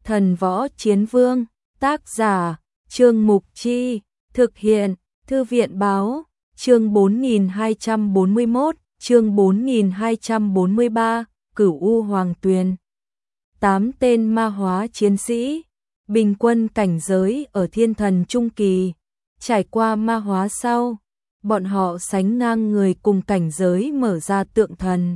Thần Võ Chiến Vương, tác giả, Trương Mục Chi, thực hiện, Thư viện Báo, chương 4241, chương 4243, Cửu U Hoàng Tuyền. 8 tên ma hóa chiến sĩ, bình quân cảnh giới ở thiên thần trung kỳ, trải qua ma hóa sau, bọn họ sánh ngang người cùng cảnh giới mở ra tượng thần.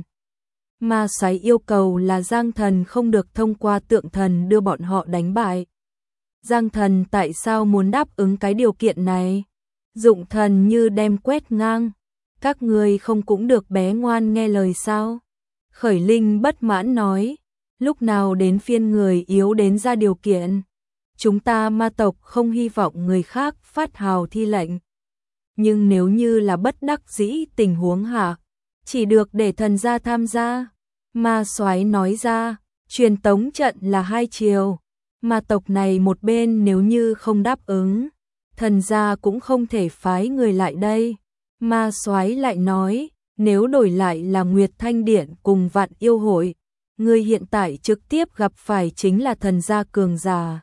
Ma xoáy yêu cầu là Giang Thần không được thông qua tượng thần đưa bọn họ đánh bại. Giang Thần tại sao muốn đáp ứng cái điều kiện này? Dụng thần như đem quét ngang, các người không cũng được bé ngoan nghe lời sao? Khởi Linh bất mãn nói, lúc nào đến phiên người yếu đến ra điều kiện? Chúng ta ma tộc không hy vọng người khác phát hào thi lệnh. Nhưng nếu như là bất đắc dĩ tình huống hạ, chỉ được để thần gia tham gia. Ma soái nói ra, truyền tống trận là 2 chiều. Ma tộc này một bên nếu như không đáp ứng, thần gia cũng không thể phái người lại đây. Ma soái lại nói, nếu đổi lại là Nguyệt Thanh Điện cùng Vạn Yêu Hội, người hiện tại trực tiếp gặp phải chính là thần gia cường giả.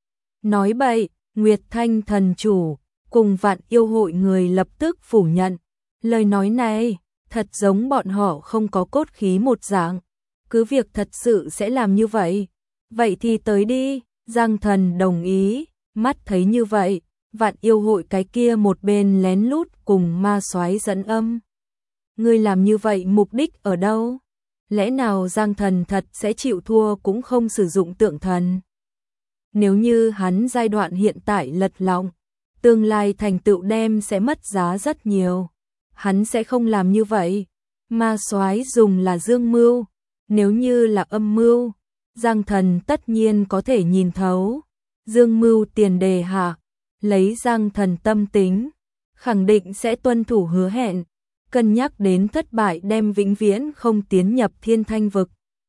Nói bậy, Nguyệt Thanh thần chủ cùng Vạn Yêu Hội người lập tức phủ nhận. Lời nói này, thật giống bọn họ không có cốt khí một dạng. Cứ việc thật sự sẽ làm như vậy. Vậy thì tới đi, Giang Thần đồng ý, mắt thấy như vậy, Vạn Yêu Hội cái kia một bên lén lút cùng ma soái dẫn âm. Ngươi làm như vậy mục đích ở đâu? Lẽ nào Giang Thần thật sẽ chịu thua cũng không sử dụng tượng thần? Nếu như hắn giai đoạn hiện tại lật lọng, tương lai thành tựu đem sẽ mất giá rất nhiều. Hắn sẽ không làm như vậy. Ma soái dùng là dương mưu, nếu như là âm mưu, Giang Thần tất nhiên có thể nhìn thấu. Dương mưu tiền đề hạ, lấy Giang Thần tâm tính, khẳng định sẽ tuân thủ hứa hẹn, cân nhắc đến thất bại đem vĩnh viễn không tiến nhập thiên thanh vực.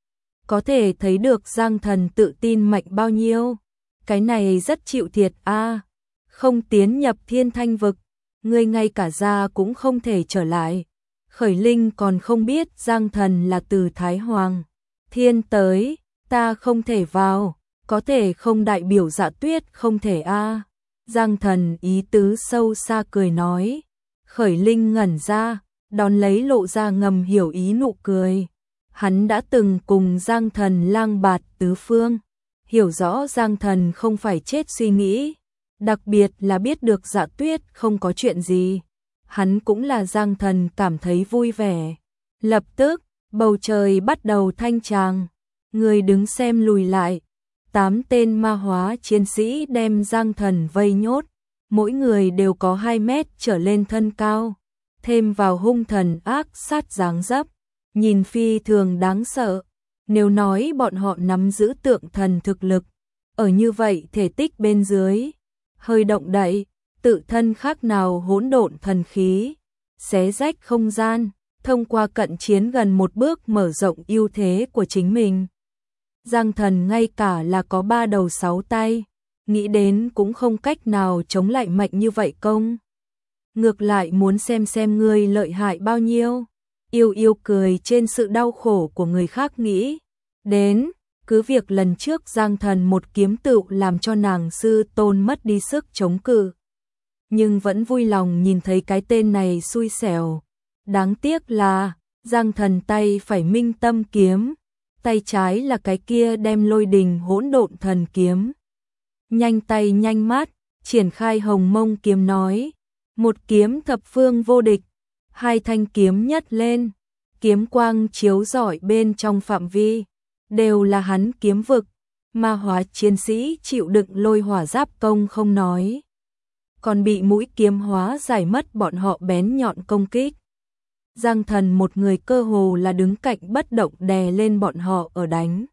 Có thể thấy được Giang Thần tự tin mạnh bao nhiêu. Cái này rất chịu thiệt a, không tiến nhập thiên thanh vực, người ngay cả ra cũng không thể trở lại. Khởi Linh còn không biết Giang Thần là từ Thái Hoàng Thiên tới, ta không thể vào, có thể không đại biểu Dạ Tuyết không thể a. Giang Thần ý tứ sâu xa cười nói. Khởi Linh ngẩn ra, đón lấy lộ ra ngầm hiểu ý nụ cười. Hắn đã từng cùng Giang Thần lang bạt tứ phương, hiểu rõ Giang Thần không phải chết suy nghĩ, đặc biệt là biết được Dạ Tuyết không có chuyện gì. Hắn cũng là Giang Thần cảm thấy vui vẻ. Lập tức, bầu trời bắt đầu thanh tràng, người đứng xem lùi lại. 8 tên ma hóa chiến sĩ đem Giang Thần vây nhốt, mỗi người đều có 2 mét trở lên thân cao, thêm vào hung thần ác sát dáng dấp, nhìn phi thường đáng sợ. Nếu nói bọn họ nắm giữ tượng thần thực lực, ở như vậy thể tích bên dưới, hơi động đậy, tự thân khác nào hỗn độn thần khí, xé rách không gian, thông qua cận chiến gần một bước mở rộng ưu thế của chính mình. Giang Thần ngay cả là có 3 đầu 6 tay, nghĩ đến cũng không cách nào chống lại mạnh như vậy công. Ngược lại muốn xem ngươi lợi hại bao nhiêu. Yêu yêu cười trên sự đau khổ của người khác nghĩ đến, cứ việc lần trước Giang Thần một kiếm tựu làm cho nàng sư tôn mất đi sức chống cự, nhưng vẫn vui lòng nhìn thấy cái tên này xui xẻo. Đáng tiếc là Giang Thần tay phải Minh Tâm kiếm, tay trái là cái kia đem Lôi Đình Hỗn Độn Thần kiếm. Nhanh tay nhanh mắt, triển khai Hồng Mông kiếm nói, một kiếm thập phương vô địch. 2 thanh kiếm nhất lên, kiếm quang chiếu rọi bên trong phạm vi, đều là hắn kiếm vực. Ma hóa chiến sĩ chịu đựng lôi hỏa giáp công không nói, còn bị mũi kiếm hóa giải mất bọn họ bén nhọn công kích. Giang Thần một người cơ hồ là đứng cạnh bất động đè lên bọn họ ở đánh.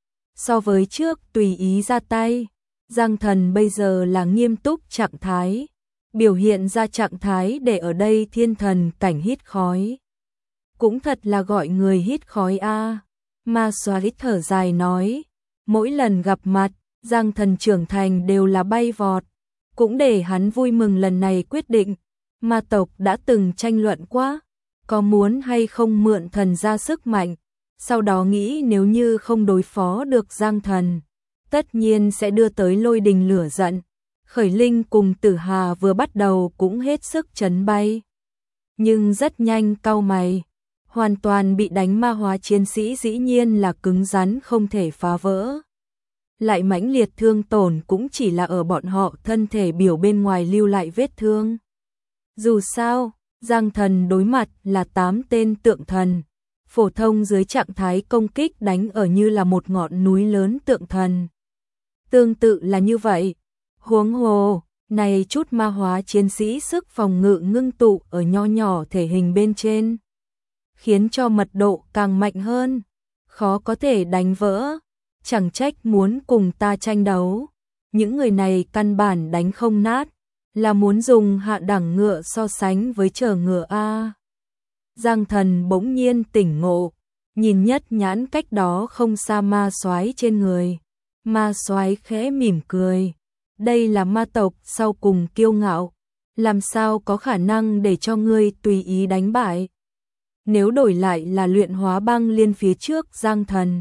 So với trước tùy ý ra tay, Giang Thần bây giờ là nghiêm túc trạng thái, biểu hiện ra trạng thái để ở đây thiên thần cảnh hít khói. Cũng thật là gọi người hít khói a. Ma soái thở dài nói, mỗi lần gặp mặt, Giang Thần trưởng thành đều là bay vọt, cũng để hắn vui mừng lần này quyết định. Ma tộc đã từng tranh luận quá, có muốn hay không mượn thần ra sức mạnh, sau đó nghĩ nếu như không đối phó được Giang Thần, tất nhiên sẽ đưa tới lôi đình lửa giận. Khởi Linh cùng Tử Hà vừa bắt đầu cũng hết sức chấn bay. Nhưng rất nhanh cau mày, hoàn toàn bị đánh ma hóa chiến sĩ dĩ nhiên là cứng rắn không thể phá vỡ. Lại mãnh liệt thương tổn cũng chỉ là ở bọn họ thân thể biểu bên ngoài lưu lại vết thương. Dù sao, Giang Thần đối mặt là 8 tên tượng thần. Phổ thông dưới trạng thái công kích đánh ở như là một ngọn núi lớn tượng thần. Tương tự là như vậy. Huống hồ, này chút ma hóa chiến sĩ sức phòng ngự ngưng tụ ở nho nhỏ thể hình bên trên. Khiến cho mật độ càng mạnh hơn. Khó có thể đánh vỡ. Chẳng trách muốn cùng ta tranh đấu. Những người này căn bản đánh không nát. Là muốn dùng hạ đẳng ngựa so sánh với chờ ngựa A. Giang Thần bỗng nhiên tỉnh ngộ, nhìn nhất nhãn cách đó không xa ma soái trên người. Ma soái khẽ mỉm cười. Đây là ma tộc sau cùng kiêu ngạo. Làm sao có khả năng để cho ngươi tùy ý đánh bại. Nếu đổi lại là luyện hóa băng liên phía trước Giang Thần.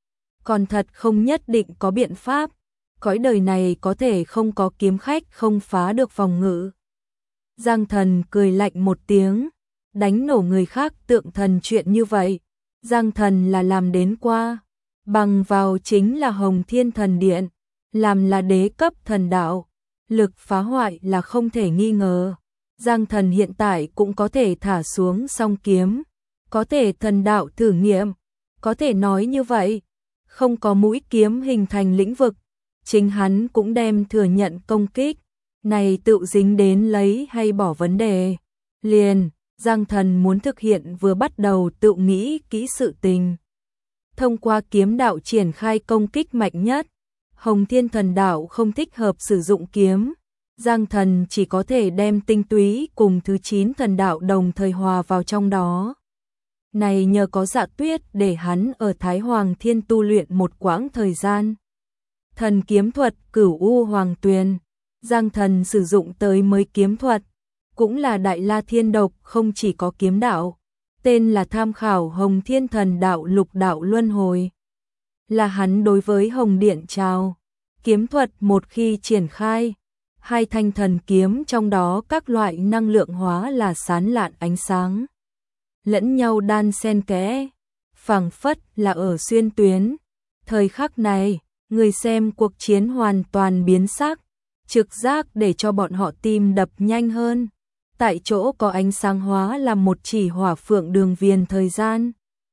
Còn thật không nhất định có biện pháp. Cõi đời này có thể không có kiếm khách không phá được phòng ngự. Giang Thần cười lạnh một tiếng. Đánh nổ người khác tượng thần chuyện như vậy. Giang Thần là làm đến qua. Bằng vào chính là Hồng Thiên Thần Điện. Làm là đế cấp thần đạo. Lực phá hoại là không thể nghi ngờ. Giang Thần hiện tại cũng có thể thả xuống song kiếm. Có thể thần đạo thử nghiệm. Có thể nói như vậy. Không có mũi kiếm hình thành lĩnh vực. Chính hắn cũng đem thừa nhận công kích. Này tự dính đến lấy hay bỏ vấn đề. Liền, Giang Thần muốn thực hiện vừa bắt đầu tự nghĩ kỹ sự tình. Thông qua kiếm đạo triển khai công kích mạnh nhất. Hồng Thiên Thần Đạo không thích hợp sử dụng kiếm. Giang Thần chỉ có thể đem tinh túy cùng thứ 9 thần đạo đồng thời hòa vào trong đó. Này nhờ có Dạ Tuyết để hắn ở Thái Hoàng Thiên tu luyện một quãng thời gian. Thần kiếm thuật Cửu U Hoàng Tuyền. Giang Thần sử dụng tới mới kiếm thuật. Cũng là Đại La Thiên Độc không chỉ có kiếm đạo. Tên là tham khảo Hồng Thiên Thần Đạo Lục Đạo Luân Hồi. Là hắn đối với Hồng Điện trao. Kiếm thuật một khi triển khai. Hai thanh thần kiếm trong đó các loại năng lượng hóa là sáng lạn ánh sáng. Lẫn nhau đan xen kẽ. Phảng phất là ở xuyên tuyến. Thời khắc này, người xem cuộc chiến hoàn toàn biến sắc. Trực giác để cho bọn họ tim đập nhanh hơn. Tại chỗ có ánh sáng hóa là một chỉ hỏa phượng đường viền thời gian.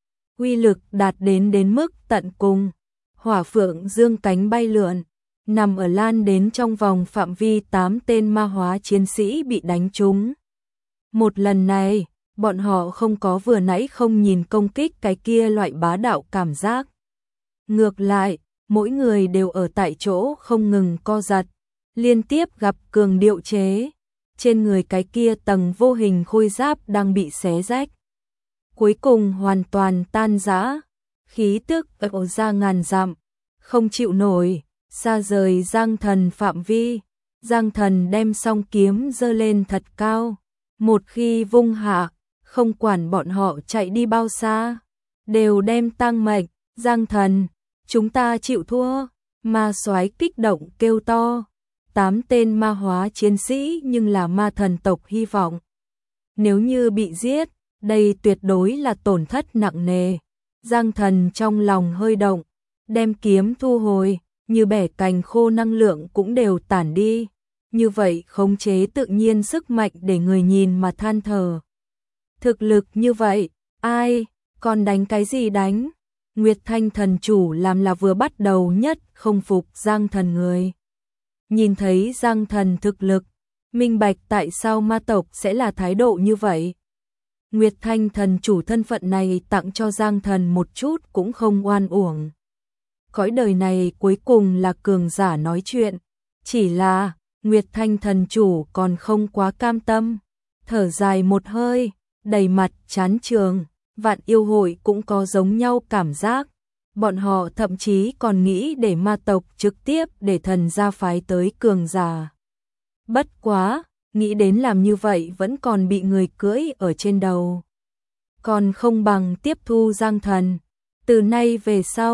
Uy lực đạt đến mức tận cùng. Hỏa phượng dương cánh bay lượn. Nằm ở lan đến trong vòng phạm vi 8 tên ma hóa chiến sĩ bị đánh trúng. Một lần này, bọn họ không có vừa nãy không nhìn công kích cái kia loại bá đạo cảm giác. Ngược lại, mỗi người đều ở tại chỗ không ngừng co giật. Liên tiếp gặp cường điệu chế. Trên người cái kia tầng vô hình khôi giáp đang bị xé rách. Cuối cùng hoàn toàn tan rã. Khí tức ập ra ngàn dặm. Không chịu nổi. Xa rời Giang Thần phạm vi. Giang Thần đem song kiếm giơ lên thật cao. Một khi vung hạ, không quản bọn họ chạy đi bao xa. Đều đem tang mệnh. Giang Thần, chúng ta chịu thua. Ma soái kích động kêu to. 8 tên ma hóa chiến sĩ nhưng là ma thần tộc hy vọng. Nếu như bị giết, đây tuyệt đối là tổn thất nặng nề. Giang Thần trong lòng hơi động, đem kiếm thu hồi, như bẻ cành khô năng lượng cũng đều tản đi. Như vậy khống chế tự nhiên sức mạnh để người nhìn mà than thở. Thực lực như vậy, ai, còn đánh cái gì đánh? Nguyệt Thanh thần chủ làm là vừa bắt đầu nhất không phục Giang Thần người. Nhìn thấy Giang Thần thực lực, minh bạch tại sao ma tộc sẽ là thái độ như vậy. Nguyệt Thanh thần chủ thân phận này tặng cho Giang Thần một chút cũng không oan uổng. Cõi đời này cuối cùng là cường giả nói chuyện, chỉ là Nguyệt Thanh thần chủ còn không quá cam tâm, thở dài một hơi, đầy mặt chán trường. Vạn yêu hội cũng có giống nhau cảm giác. Bọn họ thậm chí còn nghĩ để ma tộc trực tiếp để thần gia phái tới cường giả. Bất quá, nghĩ đến làm như vậy vẫn còn bị người cưỡi ở trên đầu. Còn không bằng tiếp thu Giang Thần. Từ nay về sau,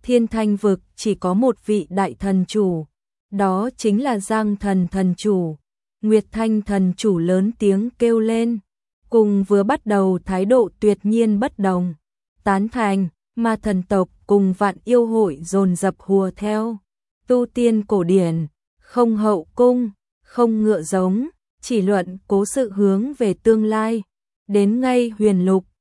Thiên Thanh vực chỉ có một vị đại thần chủ, đó chính là Giang Thần thần chủ. Nguyệt Thanh thần chủ lớn tiếng kêu lên, cùng vừa bắt đầu thái độ tuyệt nhiên bất đồng. Tán thành, mà thần tộc cùng vạn yêu hội dồn dập hùa theo. Tu tiên cổ điển, không hậu cung, không ngựa giống, chỉ luận cố sự hướng về tương lai. Đến ngay huyền lục,